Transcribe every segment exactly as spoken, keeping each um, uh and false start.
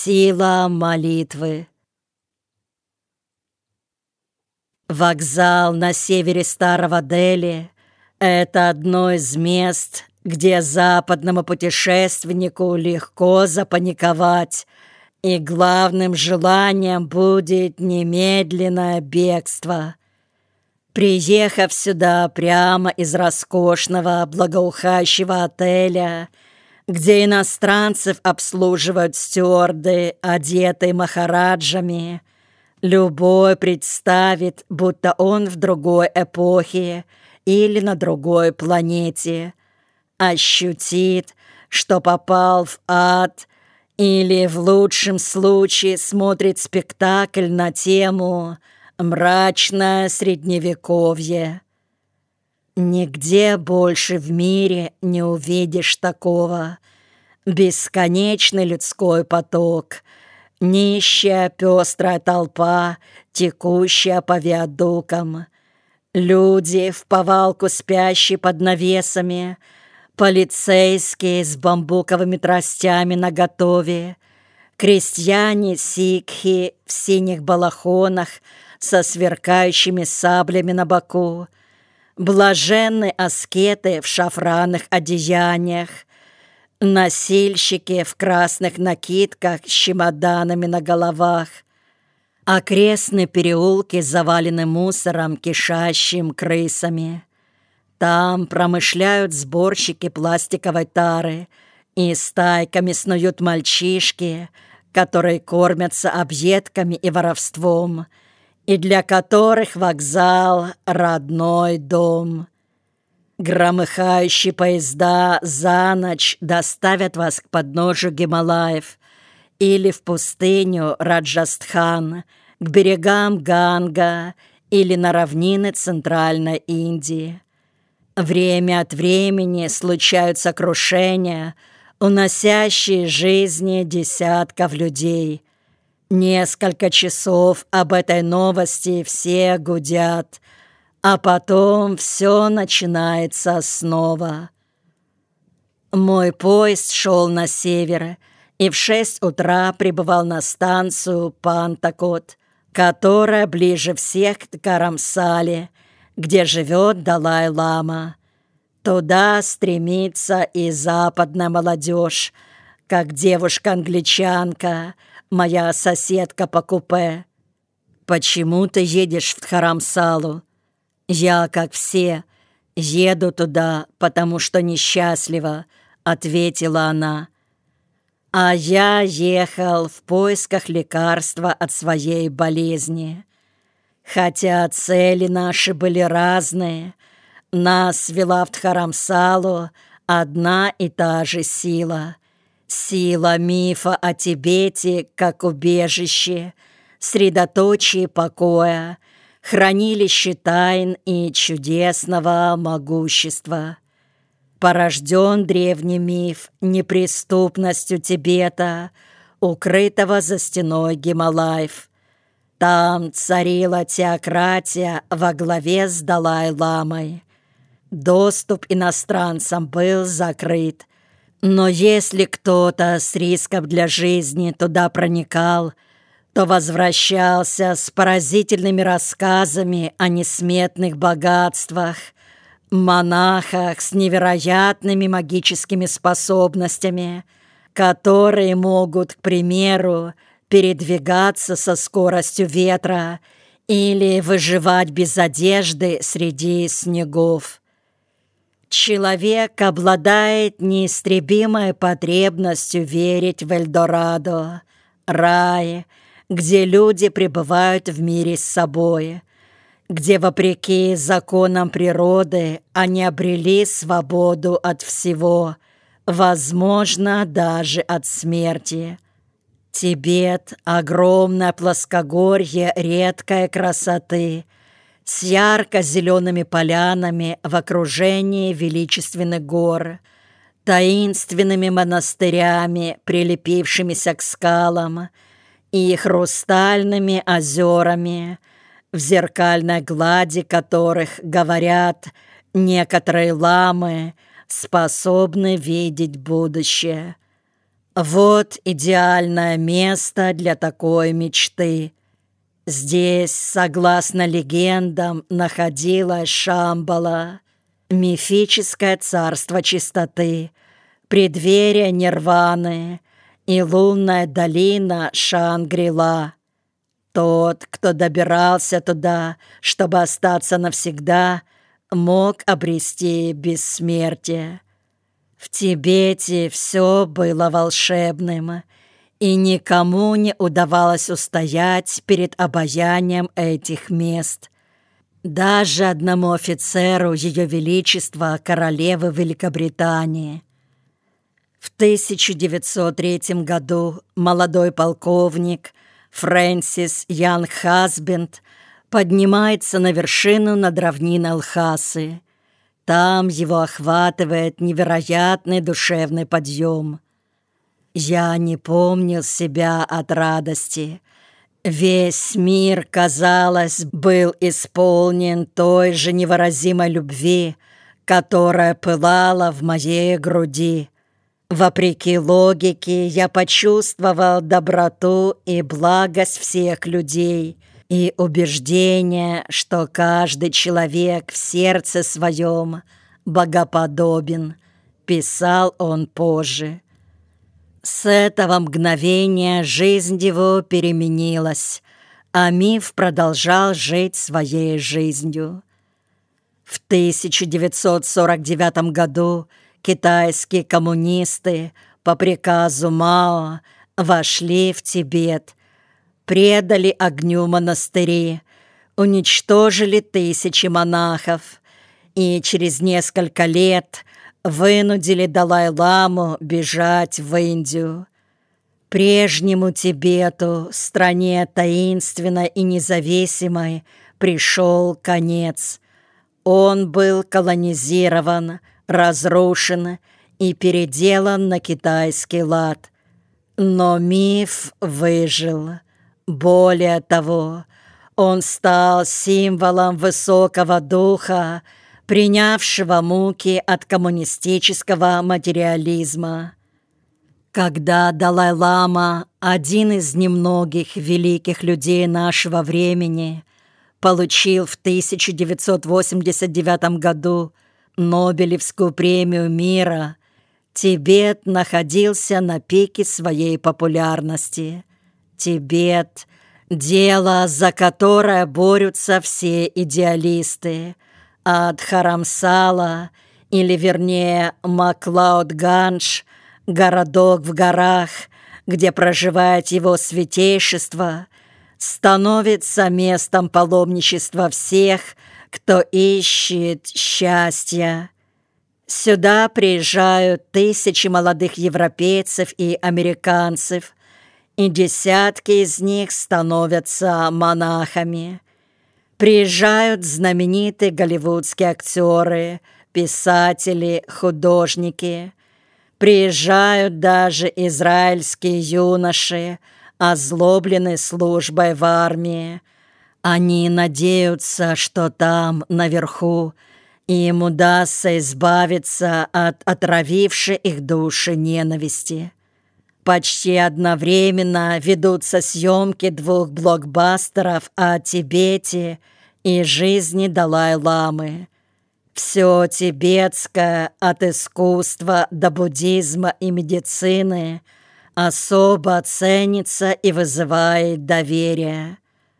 Сила молитвы. Вокзал на севере Старого Дели — это одно из мест, где западному путешественнику легко запаниковать, и главным желанием будет немедленное бегство. Приехав сюда прямо из роскошного благоухающего отеля, где иностранцев обслуживают стюарды, одетые махараджами, любой представит, будто он в другой эпохе или на другой планете, ощутит, что попал в ад, или в лучшем случае смотрит спектакль на тему «Мрачное средневековье». Нигде больше в мире не увидишь такого. Бесконечный людской поток, нищая пестрая толпа, текущая по виадукам, люди вповалку спящие под навесами, полицейские с бамбуковыми тростями наготове, крестьяне-сикхи в синих балахонах со сверкающими саблями на боку, блаженные аскеты в шафранных одеяниях, носильщики в красных накидках с чемоданами на головах. Окрестные переулки завалены мусором, кишащим крысами. Там промышляют сборщики пластиковой тары, и стайками снуют мальчишки, которые кормятся объедками и воровством, и для которых вокзал — родной дом. Громыхающие поезда за ночь доставят вас к подножию Гималаев или в пустыню Раджастхан, к берегам Ганга или на равнины Центральной Индии. Время от времени случаются крушения, уносящие жизни десятков людей. Несколько часов об этой новости все гудят, а потом все начинается снова. Мой поезд шел на север и в шесть утра прибывал на станцию Пантакот, которая ближе всех к Dharamsala, где живет Далай-лама. Туда стремится и западная молодежь, как девушка-англичанка, моя соседка по купе. «Почему ты едешь в Дхарамсалу?» «Я, как все, еду туда, потому что несчастлива», — ответила она. «А я ехал в поисках лекарства от своей болезни. Хотя цели наши были разные, нас вела в Дхарамсалу одна и та же сила. Сила мифа о Тибете как убежище, средоточие покоя, хранилище тайн и чудесного могущества. Порожден древний миф неприступностью Тибета, укрытого за стеной Гималаев. Там царила теократия во главе с Далай-ламой. Доступ иностранцам был закрыт, но если кто-то с риском для жизни туда проникал, то возвращался с поразительными рассказами о несметных богатствах, монахах с невероятными магическими способностями, которые могут, к примеру, передвигаться со скоростью ветра или выживать без одежды среди снегов. Человек обладает неистребимой потребностью верить в Эльдорадо, рай, где люди пребывают в мире с собой, где, вопреки законам природы, они обрели свободу от всего, возможно, даже от смерти. Тибет — огромное плоскогорье редкой красоты, с ярко-зелеными полянами в окружении величественных гор, таинственными монастырями, прилепившимися к скалам, и хрустальными озерами, в зеркальной глади которых, говорят, некоторые ламы способны видеть будущее. Вот идеальное место для такой мечты. Здесь, согласно легендам, находилась Шамбала, мифическое царство чистоты, преддверие Нирваны и лунная долина Шангри-Ла. Тот, кто добирался туда, чтобы остаться навсегда, мог обрести бессмертие. В Тибете все было волшебным, и никому не удавалось устоять перед обаянием этих мест. Даже одному офицеру Ее Величества королевы Великобритании. В тысяча девятьсот третьем году молодой полковник Фрэнсис Янг Хасбинд поднимается на вершину над равниной Лхасы. Там его охватывает невероятный душевный подъем. Я не помнил себя от радости. Весь мир, казалось, был исполнен той же невыразимой любви, которая пылала в моей груди. Вопреки логике, я почувствовал доброту и благость всех людей и убеждение, что каждый человек в сердце своем богоподобен, писал он позже. С этого мгновения жизнь его переменилась, а миф продолжал жить своей жизнью. В тысяча девятьсот сорок девятом году китайские коммунисты по приказу Мао вошли в Тибет, предали огню монастыри, уничтожили тысячи монахов и через несколько лет вынудили Далай-ламу бежать в Индию. Прежнему Тибету, стране таинственной и независимой, пришел конец. Он был колонизирован, разрушен и переделан на китайский лад. Но миф выжил. Более того, он стал символом высокого духа, принявшего муки от коммунистического материализма. Когда Далай-лама, один из немногих великих людей нашего времени, получил в тысяча девятьсот восемьдесят девятом году Нобелевскую премию мира, Тибет находился на пике своей популярности. Тибет – дело, за которое борются все идеалисты, от Харамсала, или вернее Маклауд-Ганж, городок в горах, где проживает его святейшество, становится местом паломничества всех, кто ищет счастья. Сюда приезжают тысячи молодых европейцев и американцев, и десятки из них становятся монахами. Приезжают знаменитые голливудские актеры, писатели, художники. Приезжают даже израильские юноши, озлобленные службой в армии. Они надеются, что там, наверху, им удастся избавиться от отравившей их души ненависти. Почти одновременно ведутся съемки двух блокбастеров о Тибете и жизни Далай-ламы. Все тибетское, от искусства до буддизма и медицины, особо ценится и вызывает доверие.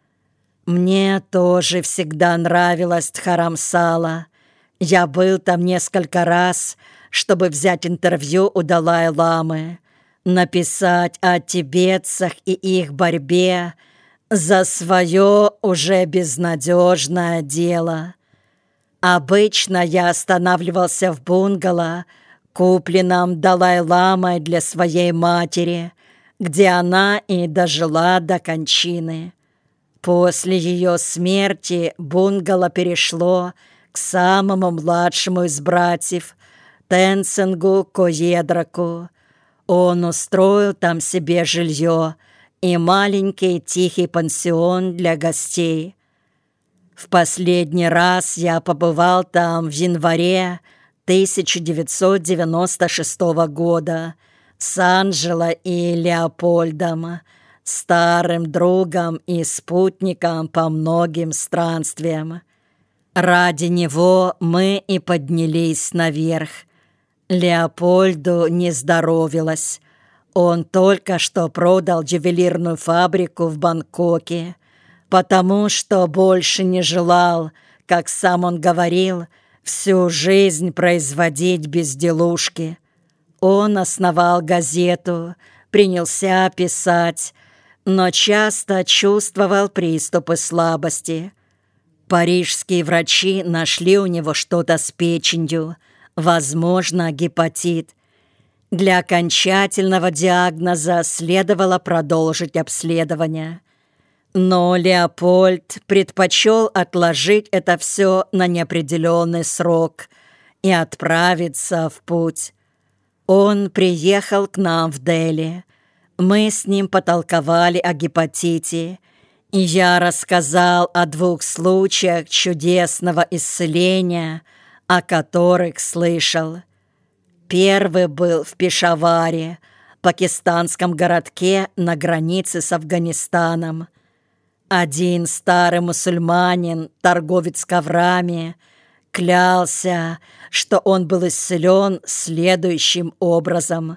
Мне тоже всегда нравилась Дхарамсала. Я был там несколько раз, чтобы взять интервью у Далай-ламы, написать о тибетцах и их борьбе за свое уже безнадежное дело. Обычно я останавливался в бунгало, купленном Далай-ламой для своей матери, где она и дожила до кончины. После ее смерти бунгало перешло к самому младшему из братьев, Тенцингу Коедраку. Он устроил там себе жилье и маленький тихий пансион для гостей. В последний раз я побывал там в январе тысяча девятьсот девяносто шестого года с Анжело и Леопольдом, старым другом и спутником по многим странствиям. Ради него мы и поднялись наверх. Леопольду не здоровилось. Он только что продал ювелирную фабрику в Бангкоке, потому что больше не желал, как сам он говорил, всю жизнь производить безделушки. Он основал газету, принялся писать, но часто чувствовал приступы слабости. Парижские врачи нашли у него что-то с печенью, возможно, гепатит. Для окончательного диагноза следовало продолжить обследование. Но Леопольд предпочел отложить это все на неопределенный срок и отправиться в путь. Он приехал к нам в Дели. Мы с ним потолковали о гепатите, и я рассказал о двух случаях чудесного исцеления, о которых слышал. Первый был в Пешаваре, пакистанском городке на границе с Афганистаном. Один старый мусульманин, торговец коврами, клялся, что он был исцелен следующим образом.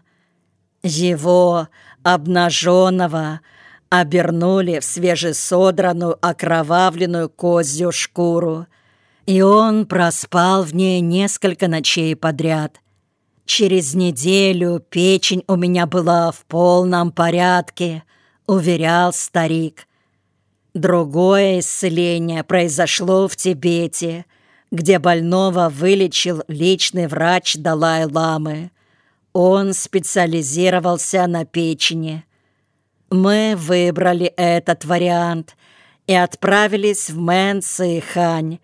Его, обнаженного, обернули в свежесодранную окровавленную козью шкуру, и он проспал в ней несколько ночей подряд. Через неделю печень у меня была в полном порядке, уверял старик. Другое исцеление произошло в Тибете, где больного вылечил личный врач Далай-ламы. Он специализировался на печени. Мы выбрали этот вариант и отправились в Мэн-Цзэйхань,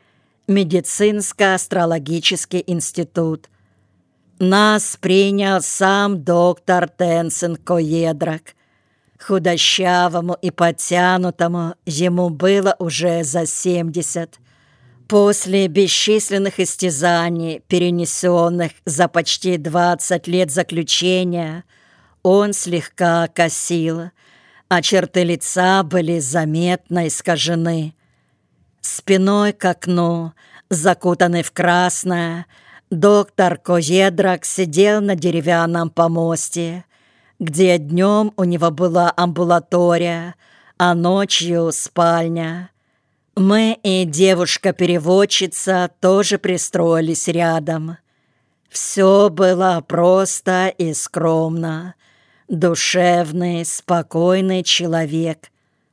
медицинско-астрологический институт. Нас принял сам доктор Тенцин Коедрак. Худощавому и подтянутому ему было уже за семьдесят. После бесчисленных истязаний, перенесенных за почти двадцать лет заключения, он слегка косил, а черты лица были заметно искажены. Спиной к окну, закутанный в красное, доктор Коедрак сидел на деревянном помосте, где днем у него была амбулатория, а ночью спальня. Мы и девушка-переводчица тоже пристроились рядом. Все было просто и скромно. Душевный, спокойный человек.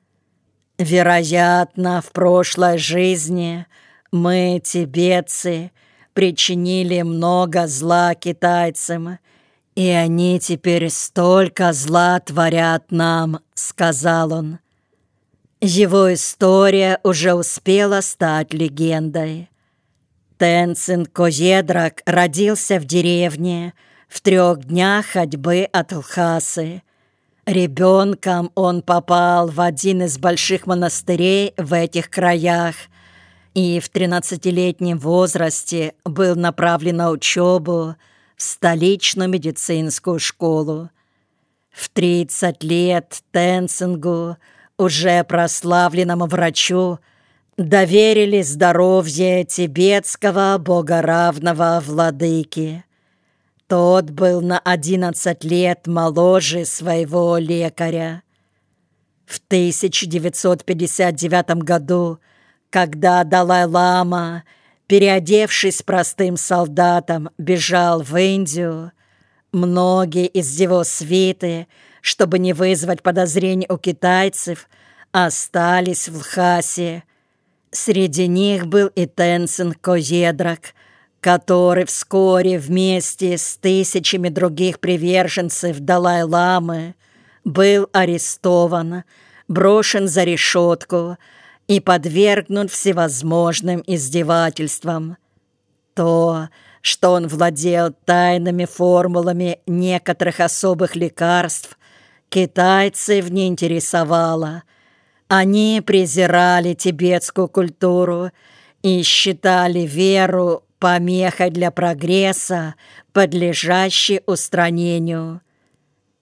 Вероятно, в прошлой жизни мы, тибетцы, причинили много зла китайцам, и они теперь столько зла творят нам, сказал он. Его история уже успела стать легендой. Тенцин Коедрак родился в деревне в трех днях ходьбы от Лхасы. Ребенком он попал в один из больших монастырей в этих краях и в тринадцатилетнем возрасте был направлен на учебу в столичную медицинскую школу. В тридцать лет Тенцингу, уже прославленному врачу, доверили здоровье тибетского богоравного владыки. Тот был на одиннадцать лет моложе своего лекаря. В тысяча девятьсот пятьдесят девятом году, когда Далай-лама, переодевшись простым солдатом, бежал в Индию, многие из его свиты, чтобы не вызвать подозрений у китайцев, остались в Лхасе. Среди них был и Тенцин Коедрак, который вскоре вместе с тысячами других приверженцев Далай-ламы был арестован, брошен за решетку и подвергнут всевозможным издевательствам. То, что он владел тайными формулами некоторых особых лекарств, китайцев не интересовало. Они презирали тибетскую культуру и считали веру помехой для прогресса, подлежащей устранению.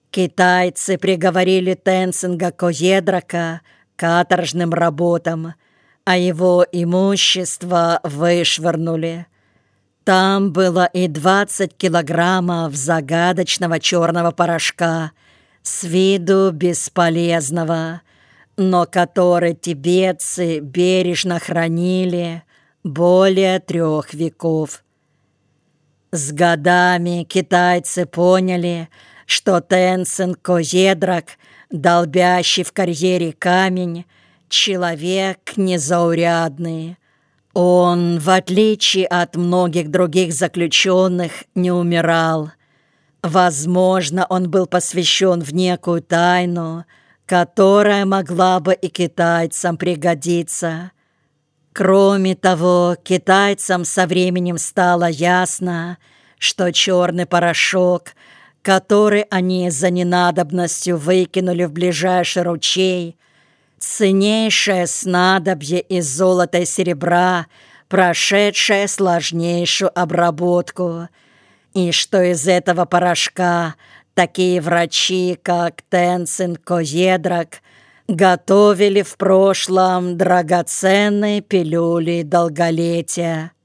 Китайцы приговорили Тенцинга Коедрака к каторжным работам, а его имущество вышвырнули. Там было и двадцать килограммов загадочного черного порошка, с виду бесполезного, но который тибетцы бережно хранили более трех веков. С годами китайцы поняли, что Тенцинг Коедрак, долбящий в карьере камень, человек незаурядный. Он, в отличие от многих других заключенных, не умирал. Возможно, он был посвящен в некую тайну, которая могла бы и китайцам пригодиться. Кроме того, китайцам со временем стало ясно, что черный порошок, который они за ненадобностью выкинули в ближайший ручей, ценнейшее снадобье из золота и серебра, прошедшее сложнейшую обработку, и что из этого порошка такие врачи, как Тенцинг Коедрак, готовили в прошлом драгоценные пилюли долголетия.